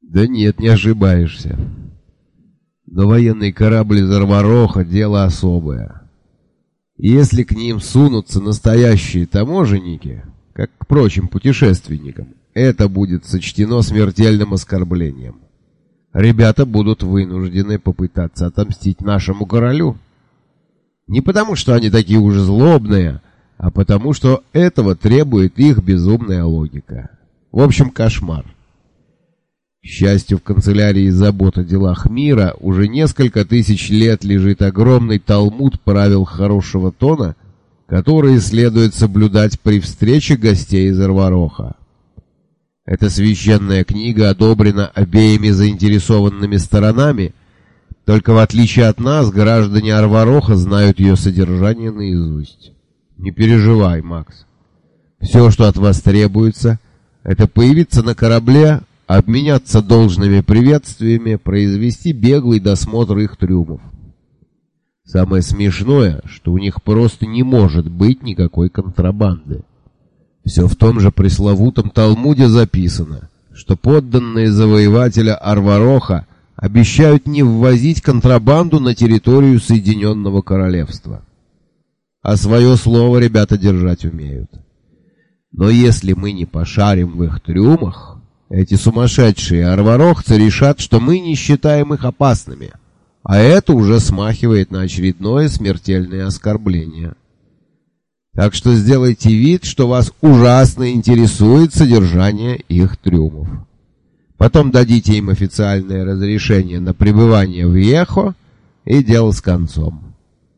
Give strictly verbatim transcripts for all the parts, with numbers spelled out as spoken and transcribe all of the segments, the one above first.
Да нет, не ошибаешься. Но военный корабль из Арвароха — дело особое. Если к ним сунутся настоящие таможенники, как к прочим путешественникам, это будет сочтено смертельным оскорблением. Ребята будут вынуждены попытаться отомстить нашему королю. Не потому, что они такие уж злобные, а потому, что этого требует их безумная логика. В общем, кошмар. К счастью, в канцелярии забот о делах мира уже несколько тысяч лет лежит огромный талмуд правил хорошего тона, которые следует соблюдать при встрече гостей из Арвароха. Эта священная книга одобрена обеими заинтересованными сторонами, только в отличие от нас, граждане Арвароха знают ее содержание наизусть. Не переживай, Макс. Все, что от вас требуется, это появиться на корабле, обменяться должными приветствиями, произвести беглый досмотр их трюмов. Самое смешное, что у них просто не может быть никакой контрабанды. Все в том же пресловутом Талмуде записано, что подданные завоевателя Арвароха обещают не ввозить контрабанду на территорию Соединенного Королевства. А свое слово ребята держать умеют. Но если мы не пошарим в их трюмах, эти сумасшедшие арварохцы решат, что мы не считаем их опасными, а это уже смахивает на очередное смертельное оскорбление. Так что сделайте вид, что вас ужасно интересует содержание их трюмов. Потом дадите им официальное разрешение на пребывание в Ехо, и дело с концом.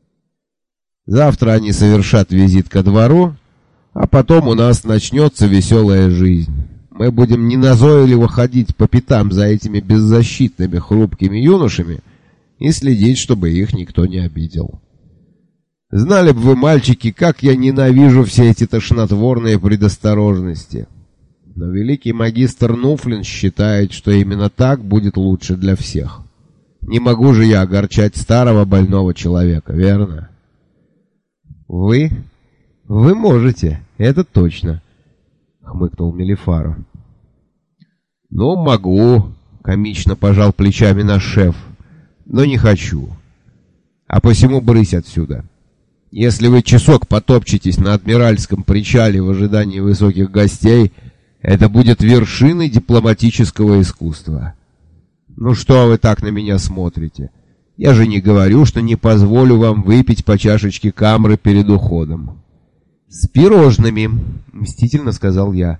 Завтра они совершат визит ко двору, а потом у нас начнется веселая жизнь. Мы будем неназойливо ходить по пятам за этими беззащитными хрупкими юношами и следить, чтобы их никто не обидел. Знали бы вы, мальчики, как я ненавижу все эти тошнотворные предосторожности. Но великий магистр Нуфлин считает, что именно так будет лучше для всех. Не могу же я огорчать старого больного человека, верно? Вы? Вы можете, это точно, хмыкнул Мелифаро. Ну, могу, комично пожал плечами наш шеф, но не хочу. А посему брысь отсюда. Если вы часок потопчетесь на Адмиральском причале в ожидании высоких гостей, это будет вершиной дипломатического искусства. Ну что вы так на меня смотрите? Я же не говорю, что не позволю вам выпить по чашечке камры перед уходом. С пирожными, мстительно сказал я.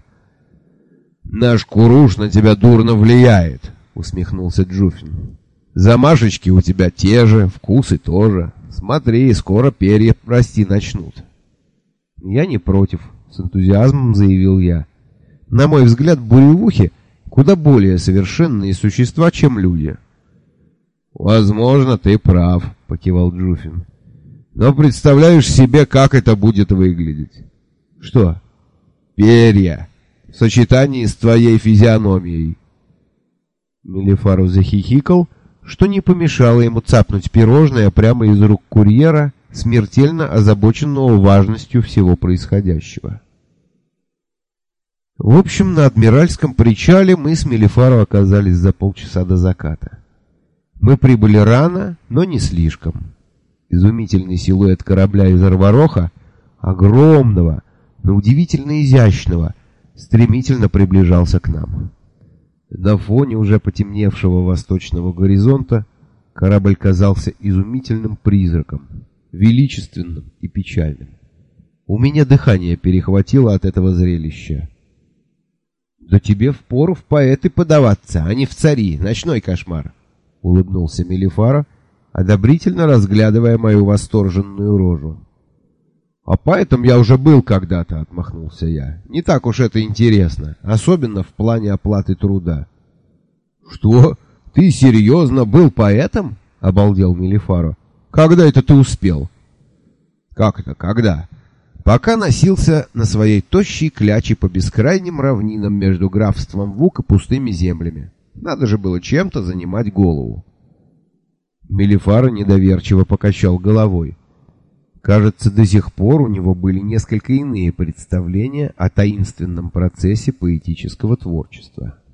Наш куруш на тебя дурно влияет, усмехнулся Джуфин. Замашечки у тебя те же, вкусы тоже. Смотри, скоро перья расти начнут. Я не против, с энтузиазмом заявил я. На мой взгляд, буревухи куда более совершенные существа, чем люди. Возможно, ты прав, покивал Джуфин. Но представляешь себе, как это будет выглядеть? Что? Перья в сочетании с твоей физиономией. Мелифаро захихикал, что не помешало ему цапнуть пирожное прямо из рук курьера, смертельно озабоченного важностью всего происходящего. В общем, на Адмиральском причале мы с Мелифаро оказались за полчаса до заката. Мы прибыли рано, но не слишком. Изумительный силуэт корабля из Арвароха, огромного, но удивительно изящного, стремительно приближался к нам. На фоне уже потемневшего восточного горизонта корабль казался изумительным призраком, величественным и печальным. У меня дыхание перехватило от этого зрелища. «Да тебе впору в поэты подаваться, а не в цари, ночной кошмар!» — улыбнулся Мелифаро, одобрительно разглядывая мою восторженную рожу. «А поэтом я уже был когда-то», — отмахнулся я. «Не так уж это интересно, особенно в плане оплаты труда». «Что? Ты серьезно был поэтом?» — обалдел Мелифаро. «Когда это ты успел?» «Как это когда?» «Пока носился на своей тощей кляче по бескрайним равнинам между графством Вук и пустыми землями. Надо же было чем-то занимать голову». Мелифаро недоверчиво покачал головой. Кажется, до сих пор у него были несколько иные представления о таинственном процессе поэтического творчества.